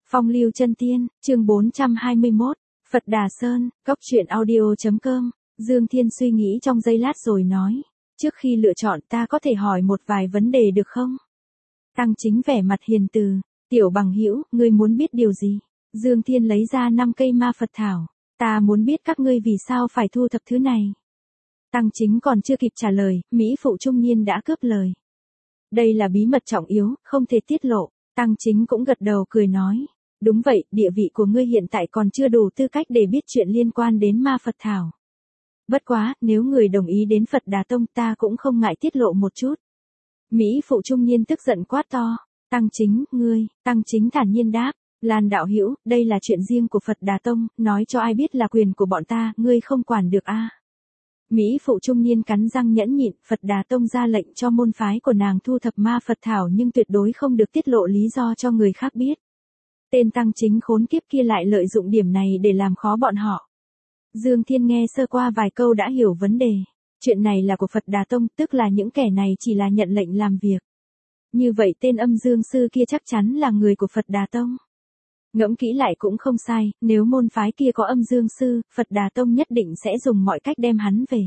Phong lưu chân tiên, chương 421, Phật Đà Sơn, Cốc truyện audio.com, Dương Thiên suy nghĩ trong giây lát rồi nói, trước khi lựa chọn ta có thể hỏi một vài vấn đề được không? Tăng Chính vẻ mặt hiền từ, tiểu bằng hữu, ngươi muốn biết điều gì? Dương Thiên lấy ra 5 cây ma Phật thảo, ta muốn biết các ngươi vì sao phải thu thập thứ này. Tăng Chính còn chưa kịp trả lời, Mỹ phụ trung niên đã cướp lời. Đây là bí mật trọng yếu, không thể tiết lộ. Tăng Chính cũng gật đầu cười nói. Đúng vậy, địa vị của ngươi hiện tại còn chưa đủ tư cách để biết chuyện liên quan đến ma Phật thảo. Bất quá, nếu người đồng ý đến Phật Đà Tông ta cũng không ngại tiết lộ một chút. Mỹ phụ trung niên tức giận quát to. Tăng Chính, ngươi, Tăng Chính thản nhiên đáp. Lan đạo hữu, đây là chuyện riêng của Phật Đà Tông, nói cho ai biết là quyền của bọn ta, ngươi không quản được a. Mỹ phụ trung niên cắn răng nhẫn nhịn, Phật Đà Tông ra lệnh cho môn phái của nàng thu thập ma Phật thảo nhưng tuyệt đối không được tiết lộ lý do cho người khác biết. Tên Tăng Chính khốn kiếp kia lại lợi dụng điểm này để làm khó bọn họ. Dương Thiên nghe sơ qua vài câu đã hiểu vấn đề. Chuyện này là của Phật Đà Tông, tức là những kẻ này chỉ là nhận lệnh làm việc. Như vậy tên âm dương sư kia chắc chắn là người của Phật Đà Tông. Ngẫm kỹ lại cũng không sai, nếu môn phái kia có âm dương sư, Phật Đà Tông nhất định sẽ dùng mọi cách đem hắn về.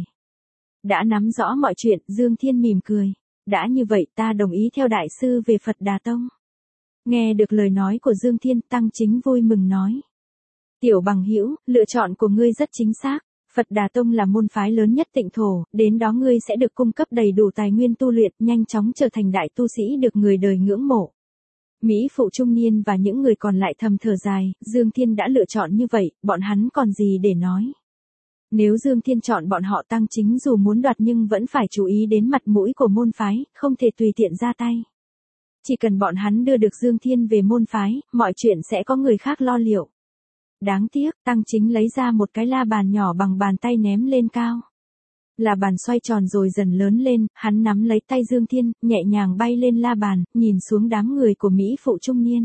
Đã nắm rõ mọi chuyện, Dương Thiên mỉm cười. Đã như vậy ta đồng ý theo đại sư về Phật Đà Tông. Nghe được lời nói của Dương Thiên, Tăng Chính vui mừng nói. Tiểu bằng hữu, lựa chọn của ngươi rất chính xác. Phật Đà Tông là môn phái lớn nhất Tịnh thổ, đến đó ngươi sẽ được cung cấp đầy đủ tài nguyên tu luyện, nhanh chóng trở thành đại tu sĩ được người đời ngưỡng mộ. Mỹ phụ trung niên và những người còn lại thầm thở dài, Dương Thiên đã lựa chọn như vậy, bọn hắn còn gì để nói. Nếu Dương Thiên chọn bọn họ, Tăng Chính dù muốn đoạt nhưng vẫn phải chú ý đến mặt mũi của môn phái, không thể tùy tiện ra tay. Chỉ cần bọn hắn đưa được Dương Thiên về môn phái, mọi chuyện sẽ có người khác lo liệu. Đáng tiếc, Tăng Chính lấy ra một cái la bàn nhỏ bằng bàn tay ném lên cao. La bàn xoay tròn rồi dần lớn lên, hắn nắm lấy tay Dương Thiên, nhẹ nhàng bay lên la bàn, nhìn xuống đám người của Mỹ phụ trung niên.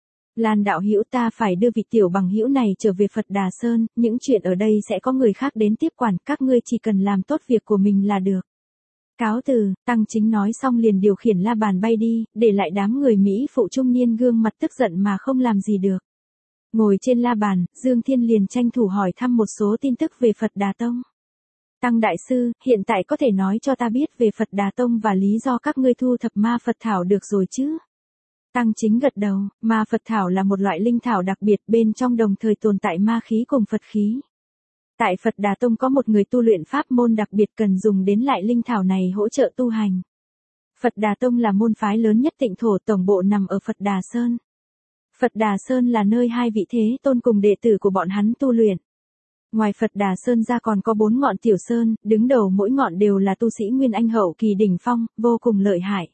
Lan đạo hữu, ta phải đưa vị tiểu bằng hữu này trở về Phật Đà Sơn, những chuyện ở đây sẽ có người khác đến tiếp quản, các ngươi chỉ cần làm tốt việc của mình là được. Cáo từ, Tăng Chính nói xong liền điều khiển la bàn bay đi, để lại đám người Mỹ phụ trung niên gương mặt tức giận mà không làm gì được. Ngồi trên la bàn, Dương Thiên liền tranh thủ hỏi thăm một số tin tức về Phật Đà Tông. Tăng đại sư, hiện tại có thể nói cho ta biết về Phật Đà Tông và lý do các ngươi thu thập ma Phật thảo được rồi chứ? Tăng Chính gật đầu, ma Phật thảo là một loại linh thảo đặc biệt, bên trong đồng thời tồn tại ma khí cùng Phật khí. Tại Phật Đà Tông có một người tu luyện pháp môn đặc biệt cần dùng đến loại linh thảo này hỗ trợ tu hành. Phật Đà Tông là môn phái lớn nhất Tịnh thổ, tổng bộ nằm ở Phật Đà Sơn. Phật Đà Sơn là nơi hai vị thế tôn cùng đệ tử của bọn hắn tu luyện. Ngoài Phật Đà Sơn ra còn có 4 ngọn tiểu sơn, đứng đầu mỗi ngọn đều là tu sĩ Nguyên Anh hậu kỳ đỉnh phong, vô cùng lợi hại.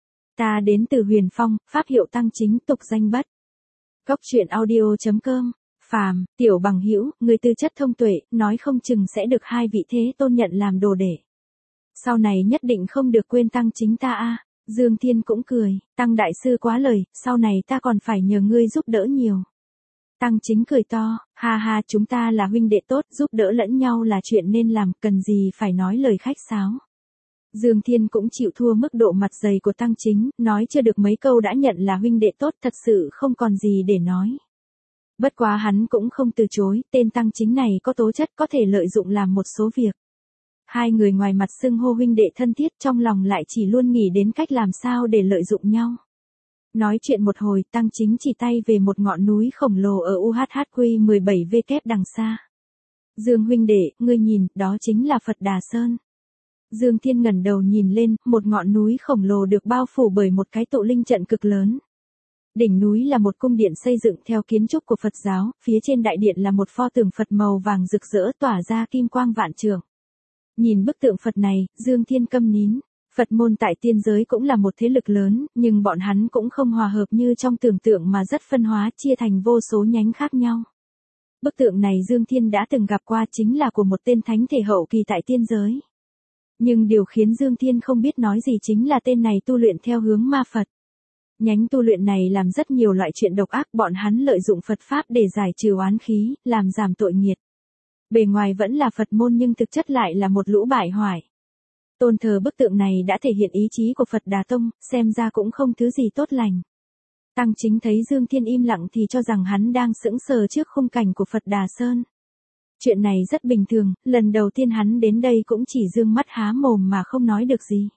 Ta đến từ Huyền Phong, pháp hiệu Tăng Chính, tục danh Bất. Cốc truyện audio.com, phàm, tiểu bằng hữu, người tư chất thông tuệ, nói không chừng sẽ được hai vị thế tôn nhận làm đồ đệ. Sau này nhất định không được quên Tăng Chính ta a. Dương Thiên cũng cười, Tăng đại sư quá lời, sau này ta còn phải nhờ ngươi giúp đỡ nhiều. Tăng Chính cười to, ha ha, chúng ta là huynh đệ tốt, giúp đỡ lẫn nhau là chuyện nên làm, cần gì phải nói lời khách sáo. Dương Thiên cũng chịu thua mức độ mặt dày của Tăng Chính, nói chưa được mấy câu đã nhận là huynh đệ tốt, thật sự không còn gì để nói. Bất quá hắn cũng không từ chối, tên Tăng Chính này có tố chất có thể lợi dụng làm một số việc. Hai người ngoài mặt xưng hô huynh đệ thân thiết, trong lòng lại chỉ luôn nghĩ đến cách làm sao để lợi dụng nhau. Nói chuyện một hồi, Tăng Chính chỉ tay về một ngọn núi khổng lồ ở UHHQ 17W đằng xa. Dương huynh đệ, ngươi nhìn, đó chính là Phật Đà Sơn. Dương Thiên ngẩng đầu nhìn lên, một ngọn núi khổng lồ được bao phủ bởi một cái tụ linh trận cực lớn. Đỉnh núi là một cung điện xây dựng theo kiến trúc của Phật giáo, phía trên đại điện là một pho tượng Phật màu vàng rực rỡ tỏa ra kim quang vạn trượng. Nhìn bức tượng Phật này, Dương Thiên câm nín. Phật môn tại tiên giới cũng là một thế lực lớn, nhưng bọn hắn cũng không hòa hợp như trong tưởng tượng mà rất phân hóa, chia thành vô số nhánh khác nhau. Bức tượng này Dương Thiên đã từng gặp qua, chính là của một tên thánh thể hậu kỳ tại tiên giới. Nhưng điều khiến Dương Thiên không biết nói gì chính là tên này tu luyện theo hướng ma Phật. Nhánh tu luyện này làm rất nhiều loại chuyện độc ác, bọn hắn lợi dụng Phật Pháp để giải trừ oán khí, làm giảm tội nghiệt. Bề ngoài vẫn là Phật môn nhưng thực chất lại là một lũ bại hoại. Tôn thờ bức tượng này đã thể hiện ý chí của Phật Đà Tông, xem ra cũng không thứ gì tốt lành. Tăng Chính thấy Dương Thiên im lặng thì cho rằng hắn đang sững sờ trước khung cảnh của Phật Đà Sơn. Chuyện này rất bình thường, lần đầu tiên hắn đến đây cũng chỉ dương mắt há mồm mà không nói được gì.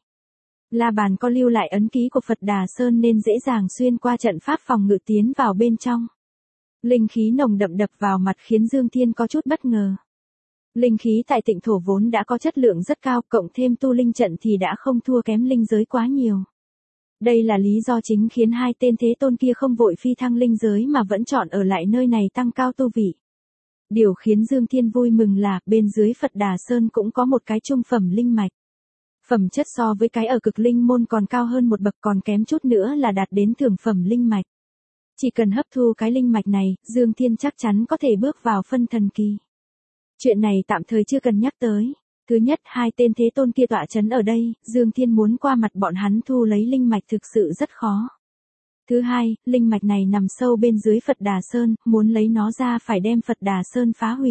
La Bàn có lưu lại ấn ký của Phật Đà Sơn nên dễ dàng xuyên qua trận pháp phòng ngự tiến vào bên trong. Linh khí nồng đậm đập vào mặt khiến Dương Thiên có chút bất ngờ. Linh khí tại Tịnh Thổ vốn đã có chất lượng rất cao, cộng thêm tu linh trận thì đã không thua kém linh giới quá nhiều. Đây là lý do chính khiến hai tên thế tôn kia không vội phi thăng linh giới mà vẫn chọn ở lại nơi này tăng cao tu vị. Điều khiến Dương Thiên vui mừng là bên dưới Phật Đà Sơn cũng có một cái trung phẩm linh mạch. Phẩm chất so với cái ở Cực Linh môn còn cao hơn một bậc, còn kém chút nữa là đạt đến thượng phẩm linh mạch. Chỉ cần hấp thu cái linh mạch này, Dương Thiên chắc chắn có thể bước vào phân thần kỳ. Chuyện này tạm thời chưa cần nhắc tới. Thứ nhất, hai tên thế tôn kia tọa chấn ở đây, Dương Thiên muốn qua mặt bọn hắn thu lấy linh mạch thực sự rất khó. Thứ hai, linh mạch này nằm sâu bên dưới Phật Đà Sơn, muốn lấy nó ra phải đem Phật Đà Sơn phá hủy.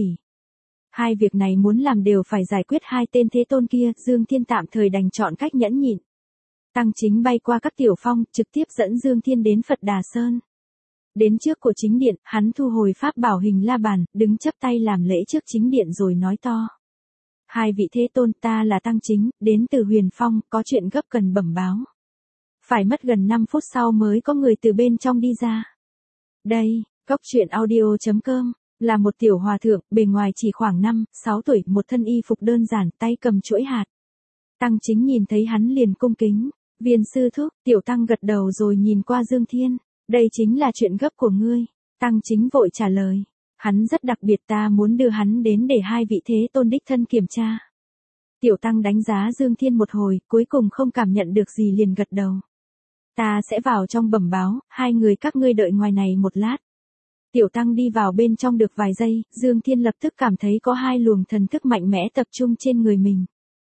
Hai việc này muốn làm đều phải giải quyết hai tên thế tôn kia, Dương Thiên tạm thời đành chọn cách nhẫn nhịn. Tăng Chính bay qua các tiểu phong, trực tiếp dẫn Dương Thiên đến Phật Đà Sơn. Đến trước của chính điện, hắn thu hồi pháp bảo hình la bàn, đứng chắp tay làm lễ trước chính điện rồi nói to. Hai vị thế tôn, ta là Tăng Chính, đến từ Huyền Phong, có chuyện gấp cần bẩm báo. Phải mất gần 5 phút sau mới có người từ bên trong đi ra. Đây, Cốc Truyện Audio.com, là một tiểu hòa thượng, bề ngoài chỉ khoảng 5-6 tuổi, một thân y phục đơn giản, tay cầm chuỗi hạt. Tăng Chính nhìn thấy hắn liền cung kính, viên sư thúc, tiểu tăng gật đầu rồi nhìn qua Dương Thiên. Đây chính là chuyện gấp của ngươi. Tăng Chính vội trả lời. Hắn rất đặc biệt, ta muốn đưa hắn đến để hai vị thế tôn đích thân kiểm tra. Tiểu tăng đánh giá Dương Thiên một hồi, cuối cùng không cảm nhận được gì liền gật đầu. Ta sẽ vào trong bẩm báo, hai người các ngươi đợi ngoài này một lát. Tiểu tăng đi vào bên trong được vài giây, Dương Thiên lập tức cảm thấy có hai luồng thần thức mạnh mẽ tập trung trên người mình.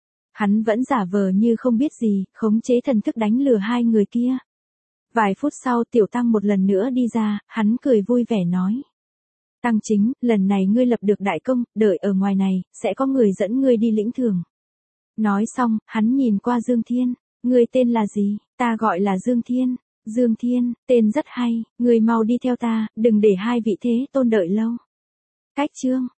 Hắn vẫn giả vờ như không biết gì, khống chế thần thức đánh lừa hai người kia. Vài phút sau tiểu tăng một lần nữa đi ra, hắn cười vui vẻ nói. Tăng Chính, lần này ngươi lập được đại công, đợi ở ngoài này, sẽ có người dẫn ngươi đi lĩnh thưởng. Nói xong, hắn nhìn qua Dương Thiên. Ngươi tên là gì? Ta gọi là Dương Thiên. Dương Thiên, tên rất hay, ngươi mau đi theo ta, đừng để hai vị thế tôn đợi lâu. Cách chương